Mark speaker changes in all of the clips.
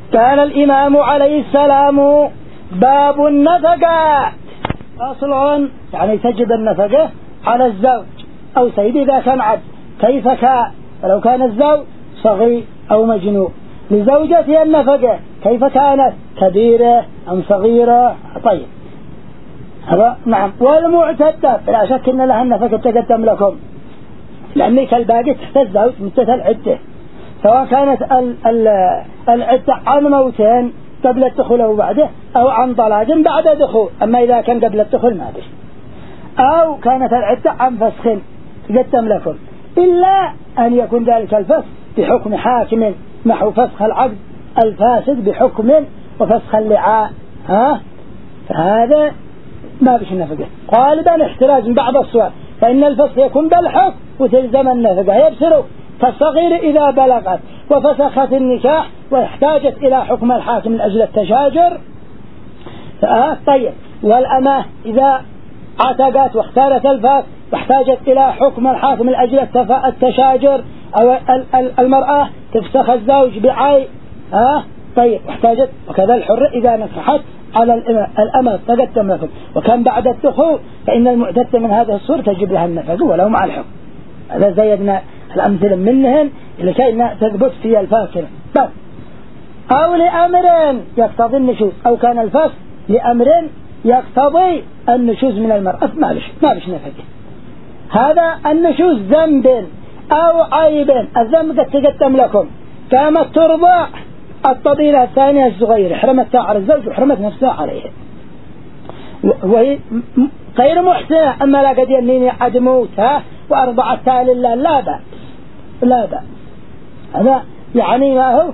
Speaker 1: كان الإمام عليه السلام باب النفقة أصل يعني تجب النفقة على الزوج أو سيد إذا كان عبد كيف كان، فلو كان الزوج صغير أو مجنون لزوجته النفقة كيف كانت كبيرة أم صغيرة. طيب هذا نعم. والمعتدة لا شك أن لها النفقة تقدم لكم، لأن كالباقي تحت الزوج مدة العدة، سواء كانت العدة عن موتين قبل الدخول أو بعده، أو عن طلاق بعد دخول. أما إذا كان قبل الدخول ما به، أو كانت العدة عن فسخ تقدم لكم، إلا أن يكون ذلك الفسخ بحكم حاكم نحو فسخ العقد الفاسد بحكم وفسخ اللعاء، فهذا ما بش النفقة. غالبا احتراز من بعض الصور، فإن الفسخ يكون بالحكم وتلزم النفقة يبصروا كالصغير إذا بلغت وفسخت النكاح واحتاجت إلى حكم الحاكم من أجل التشاجر. طيب والأمة إذا عتقت واختارت الفسخ واحتاجت إلى حكم الحاكم من أجل التشاجر، أو المرأة تفسخ الزوج بعين طيب واحتاجت، وكذا الحر إذا نكحت على الأمة تقدم لكم. وكان بعد الدخول فإن المعتدة من هذه الصورة تجب لها النفقة ولو مع الحكم. هذا زيدنا الأمثلة منهن لكي تثبت في الفاكرة. بس أو لأمر يقتضي النشوز، أو كان الفسخ لأمر يقتضي النشوز من المرأة ما بش نفقه. هذا النشوز ذنب أو عيب. الذنب قد تقدم لكم، كانت ترضع الطبيلة الثانية الصغيرة حرمتها على الزوج وحرمت نفسها عليه، وهي غير محسنة، أما لا قد ينيني عدموتها وأرضعتها لله لا بأس لا بأس. هذا يعني ما هو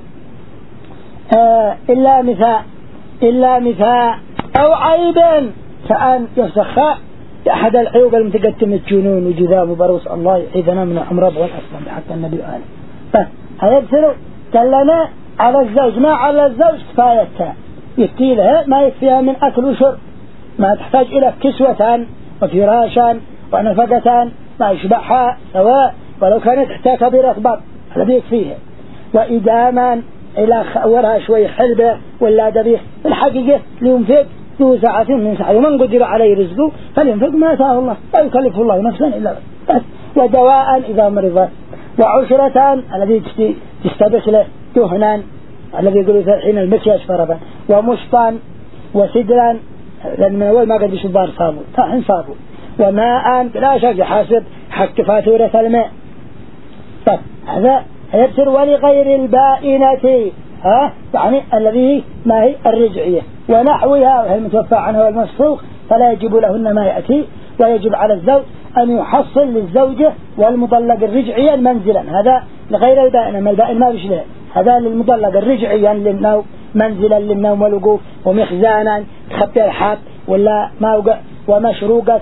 Speaker 1: إلا مثال أو عيب كأن يفسخها أحد العيوب المتقدمة الجنون وجذاب وبروس الله يعيذنا من الأمراض والأسلام حتى النبي قال هذا يبصروا كلنا على الزوج، ما على الزوج كفايتها يكفي لها ما يكفيها من أكل وشرب، ما تحتاج إلى كسوة وفراشا ونفقة ما يشبعها سواء ولو كانت تحتاج كبيرة بط الذي يكفيها، وإداما إلى خورها شوي حلبة ولا دبيح. الحقيقة لينفق ذو ساعة من ساعة، ومن قدر عليه رزقه فلينفق ما آتاه الله لا يكلف الله نفسا إلا بس. ودواء إذا مرض، وعشرة الذي تستبق له دهنا الذي يقولوا حين المكياج فربا، ومشطا وسدرا لأن من أول ما قد يشبار صابون طاحن صابون، وماء لا شك حاسب حق فاتورة الماء. طيب هذا يبصر. ولغير البائنة يعني الذي ما هي الرجعية ونحوها وهي المتوفى عنها والمسفوخ، فلا يجب لهن ما يأتي، ويجب على الزوج أن يحصل للزوجة والمطلق الرجعيا منزلا. هذا لغير البائنة، ما البائن ما بش له، هذا للمطلق الرجعيا للنوم منزلا للنوم والوقوف، ومخزانا تخبي الحاب ولا موقع، ومشروقة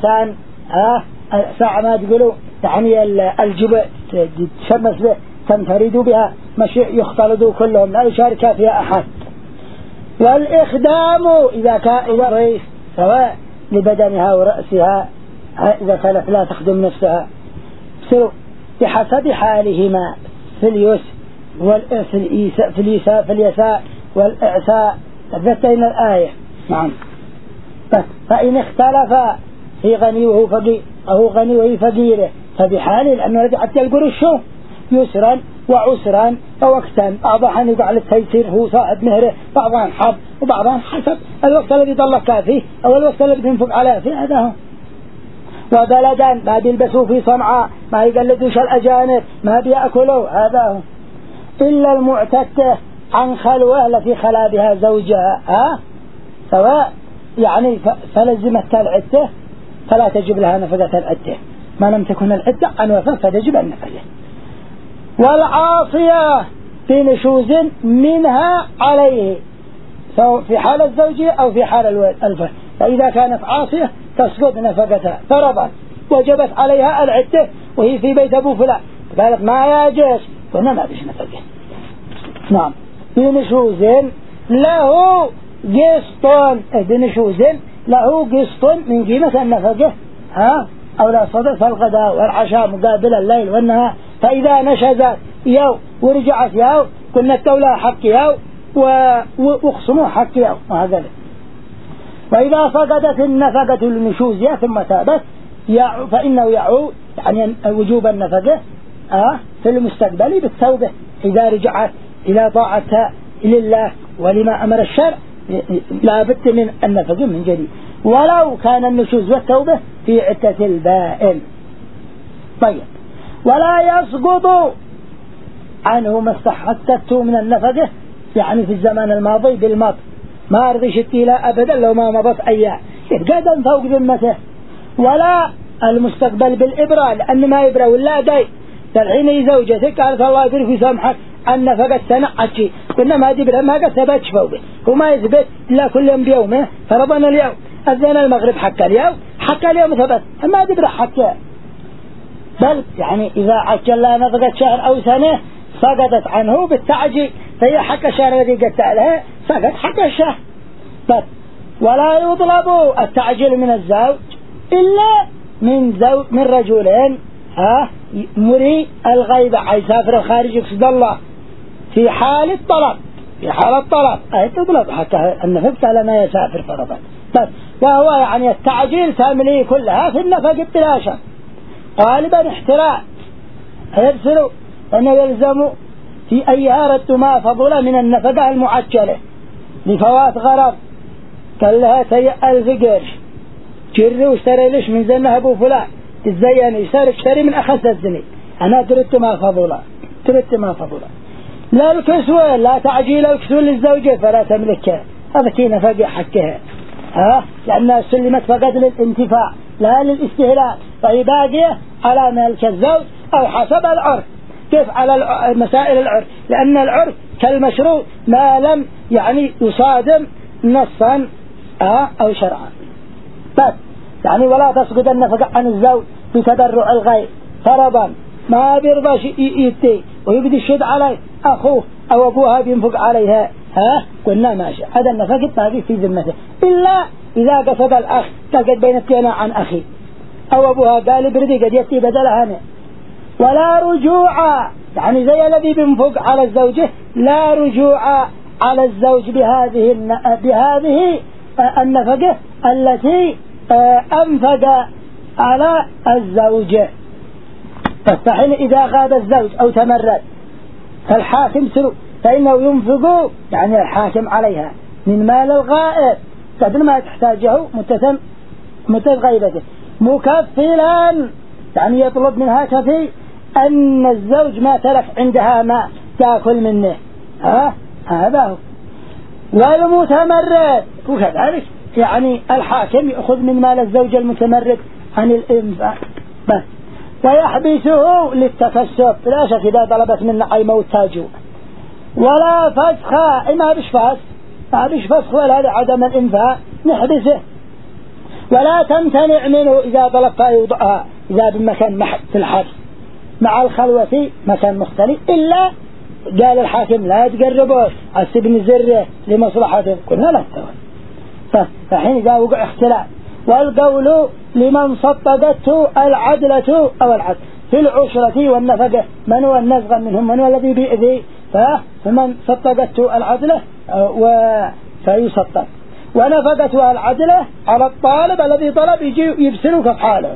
Speaker 1: ساعة ما تقولوا يعني الجبع تشمس به تنفرد بها مش يختلطوا كلهم لا يشارك فيها أحد. والإخدام إذا كان رئيس سواء لبدنها ورأسها إذا كانت لا تخدم نفسها بحسب حالهما في اليسر في اليساء والإعساء. ثبتين الآية. نعم. فإن اختلف في غنيه فقير أو غنيه فقيره فبحاله، لأنه رجعت القرش يسرا وعسرا ووقتا، بعضها يقع للتيسير هو صاحب مهره، بعضها حب وبعضها حسب الوقت الذي طلقها فيه أو الوقت الذي تنفق عليه فيه. هذا هو. وبلدا ما بيلبسوا في صنعاء، ما يقلدوش الأجانب، ما بيأكلوا. هذا هو. إلا المعتدة عن خلوة التي خلا بها زوجها سواء يعني فلزمت العدة فلا تجب لها نفقة العدة، ما لم تكن العدة عن وفاة فتجب النفقة. والعاصية في نشوز منها عليه سواء في حال الزوجية أو في حال الفرد، فإذا كانت عاصية تسقط نفقتها فرضا وجبت عليها العدة وهي في بيت أبو فلان، قالت ما يجيش وإنما ما بيش نفقه. نعم. في نشوز له قسط، بنشوز له قسط من قيمة النفقة أو لا صدق فالغداء والعشاء مقابل الليل والنهار، فإذا نشزت يو ورجعت يو كنا الدولة حق يو واخصموا حكيهم وهكذا. وإذا فقدت النفقة النشوزية ثم تابت فإنه يعود يعني وجوب النفقة في المستقبل بالتوبة إذا رجعت إلى طاعتها لله ولما أمر الشرع لا بد من النفقة من جديد، ولو كان النشوز والتوبة في عدة البائن. طيب، ولا يسقط عنه ما استحقته من النفقة يعني في الزمان الماضي بالمض، ما رضيش التيلاء أبدا لو ما مضت أيام قدم فوق ذمته، ولا المستقبل بالإبرة لأن ما يبرى ولا داي. الحين زوجتك قالت الله يبرك ويسامحك عن نفقة سنة عشي، قلنا ما دبرها ما قد ثبتش فوقه وما يثبت إلا كل يوم بيومه، فرضنا اليوم أذن المغرب حكى اليوم ثبت ما دبرها حكى، بل يعني إذا عجل لا نفقة شهر أو سنة سقطت عنه بالتعجيل، فهي حق الشهر الذي قد عليه سقط حق الشهر بس. ولا يطلب التعجيل من الزوج إلا من رجلين مري الغيبة يسافر الخارج يقصد الله في حال الطلب، أي تطلب حتى النفقة لما يسافر فرضا بس. وهو يعني التعجيل تملي كلها في النفق بلا شك، غالبا احتراء يرسلوا أنه يلزم في أيها رد ما فضل من النفقة المعجلة لفوات غرض، قال لها سيء 1000 قرش جري واشتري ليش من زنها أبو فلان تزيني اشتري من أخذ الزني، أنا تردت ما فضل لا الكسوة، لا تعجيل الكسوة للزوجة فلا تملكها، هذا كي نفقة حكها لأنها سلمت فقط للانتفاع لا للاستهلاك، فهي باقية على ملك الزوج أو حسب العرف. كيف على مسائل العرف؟ لأن العرف كالمشروع ما لم يعني يصادم نصا أو شرعا بس. يعني ولا تسقط النفقة عن الزوج بتدرع الغير فرضا ما بيرضاش يتي ويبدي الشد عليه أخوه أو أبوها بينفق عليها قلنا ماشي، هذا النفقة هذه في ذمته، إلا إذا قصد الأخ تقد بين التينا عن أخي أو أبوها قال بردي قد يتي بدلها هنا. ولا رجوع يعني زي الذي بينفق على الزوجة لا رجوع على الزوج بهذه النفقة التي أنفق على الزوجة. فالحين إذا غاب الزوج أو تمرد فالحاكم سلو فإنه ينفق يعني الحاكم عليها من مال الغائب قدر ما تحتاجه مدة غيبته مكفلا، يعني يطلب منها كفي أن الزوج ما تلف عندها ما تأكل منه هذا هو. والمتمرد وكذلك يعني الحاكم يأخذ من مال الزوج المتمرد عن الإنفاق بس، ويحبسه للتكسب لا شك إذا طلبت منه عيمة والتاجو. ولا فسخ ما بش فسخ ولا لعدم الإنفاق نحبسه، ولا تمتنع منه إذا طلب فيوضعها إذا بمكان محد في الحبس مع الخلوة مكان مختلف، إلا قال الحاكم لا تقربوش السبن الزرة لمصلحته قلنا لا تتوى. فحين إذا وقع اختلاف. والقول لمن صدقته العدلة أو العدل في العشرة والنفقة من هو النزغ منهم من هو الذي بيئذي فمن صدقته العدلة فيصدق، ونفقته العدلة على الطالب الذي طلب يجي يبسلك في حاله.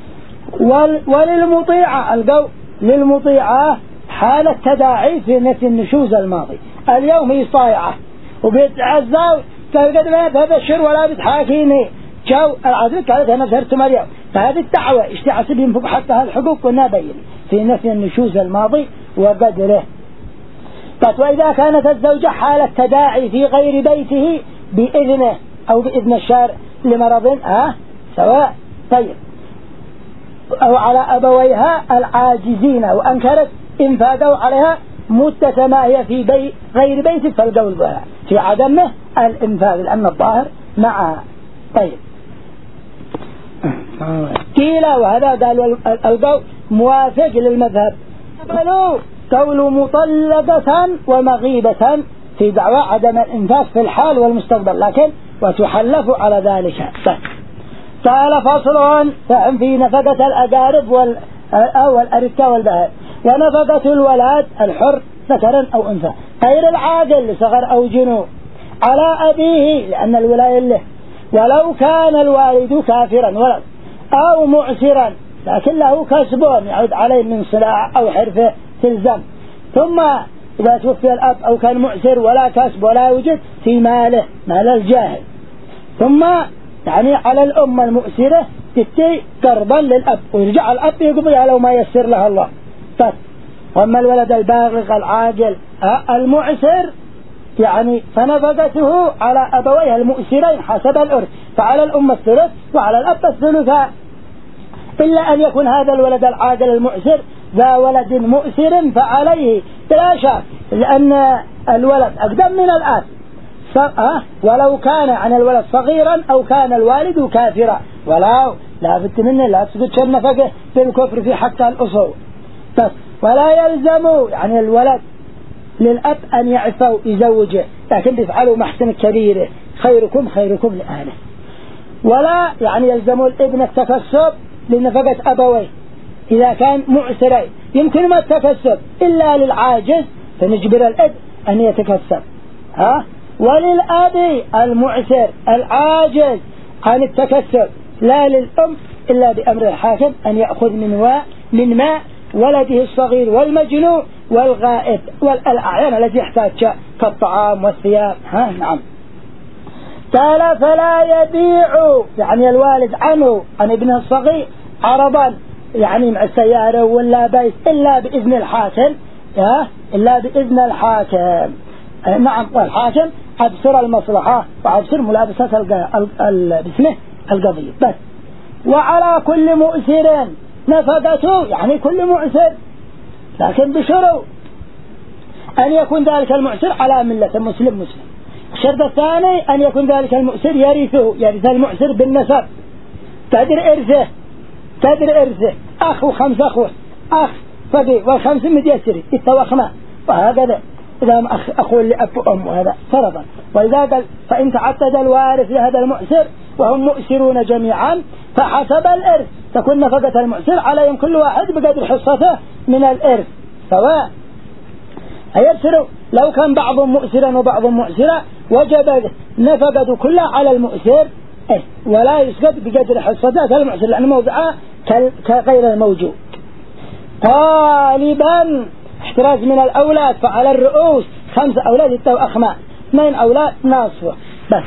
Speaker 1: وللمطيعة القول للمطيعة حال التداعي في نفي النشوز الماضي اليوم هي صايعة وبيتعزاو قد ما ببشر ولا بتحاكيني جو العدل قالت أنا بشرتم اليوم، فهذه الدعوة اشتعسب ينفق حتى الحقوق ونبين في نفي النشوز الماضي وقدره. وإذا كانت الزوجة حال التداعي في غير بيته بإذنه أو بإذن الشارع لمرض سواء طيب أو على أبويها العاجزين وأنكرت إنفاقه عليها مدة ما هي في غير بيته فالقول بها في عدمه الإنفاق لأن الظاهر معها. طيب قيل وهذا قال القول موافق للمذهب قول مطلقة ومغيبة في دعوى عدم الإنفاق في الحال والمستقبل لكن وتحلف على ذلك. قال فصل فهم في نفقة الأقارب والأركة والبهائم ونفقة الولاد الحر ذكرا أو أنثى غير العاقل لصغر أو جنون على أبيه لأن الولاية له، ولو كان الوالد كافرا ولد أو معسرا لكن له كسب يعود عليه من صلاح أو حرفة تلزم. ثم إذا توفي الأب أو كان معسر ولا كسب ولا وجد في ماله مال الجاهل، ثم يعني على الأم المؤسرة تتي قرضا للأب ويرجع الأب يقضيها لو ما يسر لها الله. طيب وأما الولد البالغ العاقل المعسر يعني فنفقته على أبويه المؤسرين حسب الأرث، فعلى الأم الثلث وعلى الأب الثلثان، إلا أن يكون هذا الولد العاقل المعسر ذا ولد مؤسر فعليه بلا شك، لأن الولد أقدم من الآب ولو كان عن الولد صغيرا أو كان الوالد كافرا، ولا بد منه لا تسقط النفقة بالكفر في حق الأصول. ولا يلزم يعني الولد للأب أن يعفوا يزوجه، لكن بيفعلوا محسن كبيرة خيركم خيركم لأهله. ولا يعني يلزم الابن التكسب لنفقة أبويه إذا كان معسرين، يمكن ما التكسب إلا للعاجز فنجبر الابن أن يتكسب. وللأب المعسر العاجز عن التكسب لا للأم إلا بأمر الحاكم أن يأخذ من ماء ولده الصغير والمجنون والغائب والأعيان التي يحتاج كالطعام والثياب. نعم. قال فلا يبيع يعني الوالد عنه عن ابنه الصغير عرضا يعني مع السيارة ولا بيت إلا بإذن الحاكم، إلا بإذن الحاكم. نعم. والحاكم أبصر المصلحة وأبصر ملابسة باسمه القضية بس. وعلى كل مؤسر نفقته يعني كل معسر، لكن بشروط أن يكون ذلك المعسر على ملة مسلم. الشرط الثاني أن يكون ذلك المعسر يرث المعسر بالنسب قدر إرثه أخ وخمس أخوة أخ فقي والخمس مديسري التوخمة وهكذا إذا أخو لأب وأم وهذا فرضا. وإذا قال فإن تعدد الوارث لهذا المعسر وهم مؤسرون جميعا فحسب الإرث تكون نفقة المعسر عليهم كل واحد بقدر حصته من الإرث سواء. أيبسروا لو كان بعضهم مؤسرا وبعضهم معسرا وجب نفقة كلها على المؤسر ولا يسقط بقدر حصته المعسر لأنه موضعه كغير الموجود. غالبا احتراز من الأولاد فعلى الرؤوس 5 أولاد التوأخماء 2 أولاد ناصفة بس.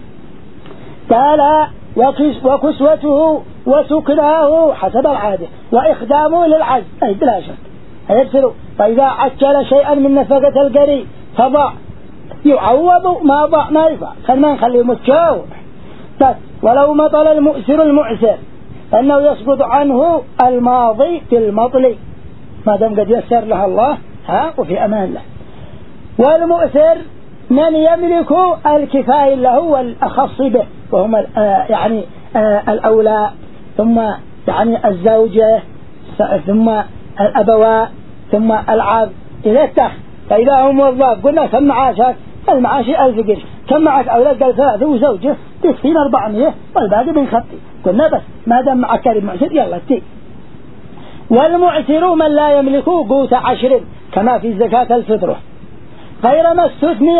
Speaker 1: قال وكسوته وسكناه حسب العادة وإخدامه للعز بلا شك يبسلوا. فإذا عجل شيئا من نفقة القري فضع يعوض ما ضع ما يفع خلنا نخليه متشاور بس. ولو مطل المؤسر المعسر فإنه يسقط عنه الماضي في المطل ما دام قد يسر لها الله وفي أمان له. والمؤسر من يملك الكفاية له والأخص به وهم يعني الأولى ثم يعني الزوجة ثم الأبواء ثم العبد إلى التخ. فإذا هم موظف قلنا كم معاشك؟ المعاش 1000 قرش. كم معك أولاد؟ قال 3 وزوجة تسفين 400 والباقي بنخطي. قلنا بس ما دام معك كريم معسر يلا تي. والمعسر من لا يملك قوت 10 كما في زكاة الفطرة غير ما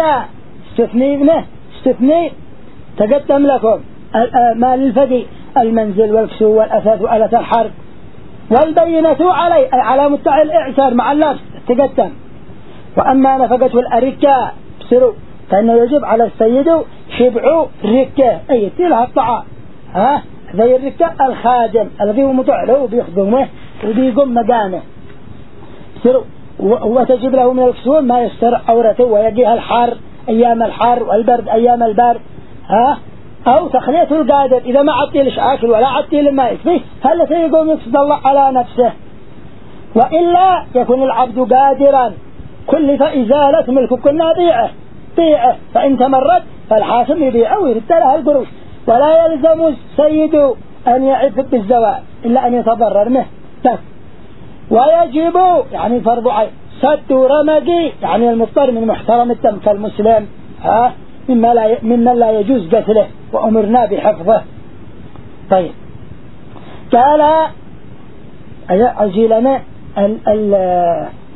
Speaker 1: استثني تقدم لكم مال الفقي المنزل والكسو والأثاث وآلة الحرب والبينة علي على مدعي الإعسار مع النفس تقدم. وأما نفقة الأركة بسروا فإنه يجب على السيد شبع الركة أي يتلها الطعام ذي الركة الخادم الذي هو مطع له بيخدمه وبيقوم مقامه بسروا. وتجب له من الكسوة ما يستر عورته ويجيها الحر أيام الحر والبرد أيام البرد أو تخلية القادر إذا ما عطيلش آكل ولا عطيل ما يكفيه هل سيقوم يقصد الله على نفسه. وإلا يكون العبد قادرا كل فإزالة ملك كنا بيعه فإن تمرد فالحاكم يبيعه ويرد لها القروش. ولا يلزم السيد أن يعف بالزواج إلا أن يتضرر منه. ويجب يعني فرض عين سد رمقي يعني المضطر من محترم الدم كالمسلم ممن لا يجوز قتله وأمرنا بحفظه. طيب قال أجيلنا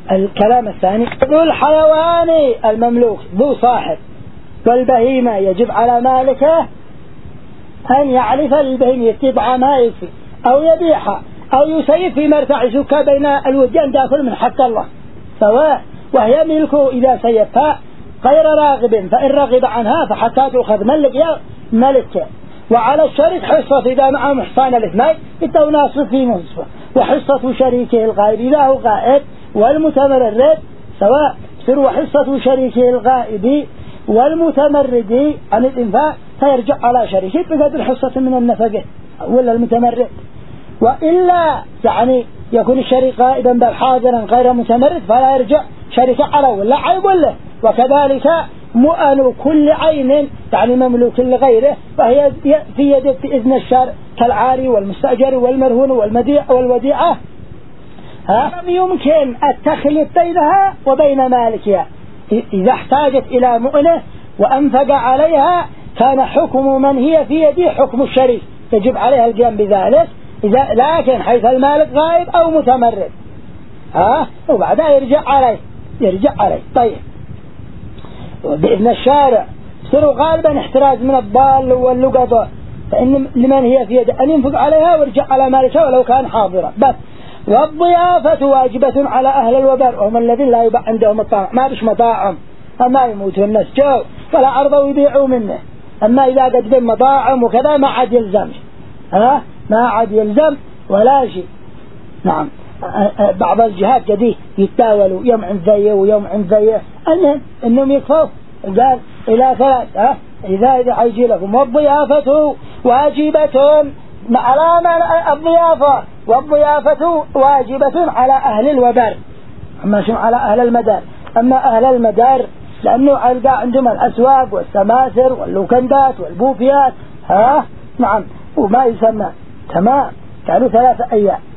Speaker 1: الكلام الثاني ذو الحيوان المملوك ذو صاحب والبهيمة يجب على مالكه أن يعرف البهيمة طعامها يكفي أو يبيعها أو يسيف في مرتع زكاة بين الوديان داخل من حق الله سواء، وهي ملكه إذا سيفها غير راغب، فإن رغب عنها فحتى تأخذ ملك يا ملكه. وعلى الشريك حصة إذا معه محصان الاثنين يتو ناصف في نصفه، وحصة شريكه الغائب إذا هو غائب والمتمرد سواء، سر حصة شريكه الغائب والمتمرد عن الإنفاق فيرجع على شريكه بقدر حصة من النفقة ولا المتمرد. وإلا يعني يكون الشريك غائبا بل حاضرا غير متمرد فلا يرجع شريكه على ولا عيب له. وكذلك مؤن كل عين يعني مملوك لغيره وهي في يد بإذن الشارع كالعاري والمستأجر والمرهون والوديعة لم يمكن التخليط بينها وبين مالكها. إذا احتاجت إلى مؤنة وأنفق عليها كان حكم من هي في يده حكم الشريك، يجب عليها القيام بذلك لكن حيث المالك غائب أو متمرد وبعدها يرجع عليه. طيب بإذن الشارع صاروا غالبا احتراز من الضال واللقطة، فإن لمن هي في يده أن ينفق عليها ويرجع على مالكها ولو كان حاضرا بس. والضيافة واجبة على أهل الوبر وهم الذين لا يباع عندهم الطعام، ما بش مطاعم أما يموتوا الناس جو ولا عرضوا يبيعوا منه. أما إذا قد بين مطاعم وكذا ما عاد يلزم ما عاد يلزم ولا شيء. نعم بعض الجهات جديد يتاولوا يوم عند ذيه ويوم عند ذيه أنهم يكفوا قال إلى ثلاث إذا حيجي لكم. والضيافة واجبة والضيافة واجبة على أهل الوبر أما شو على أهل المدار. أما أهل المدار لأنه علقى عندهم الأسواق والسماسر واللوكندات والبوفيات نعم وما يسمى تمام كانوا 3 أيام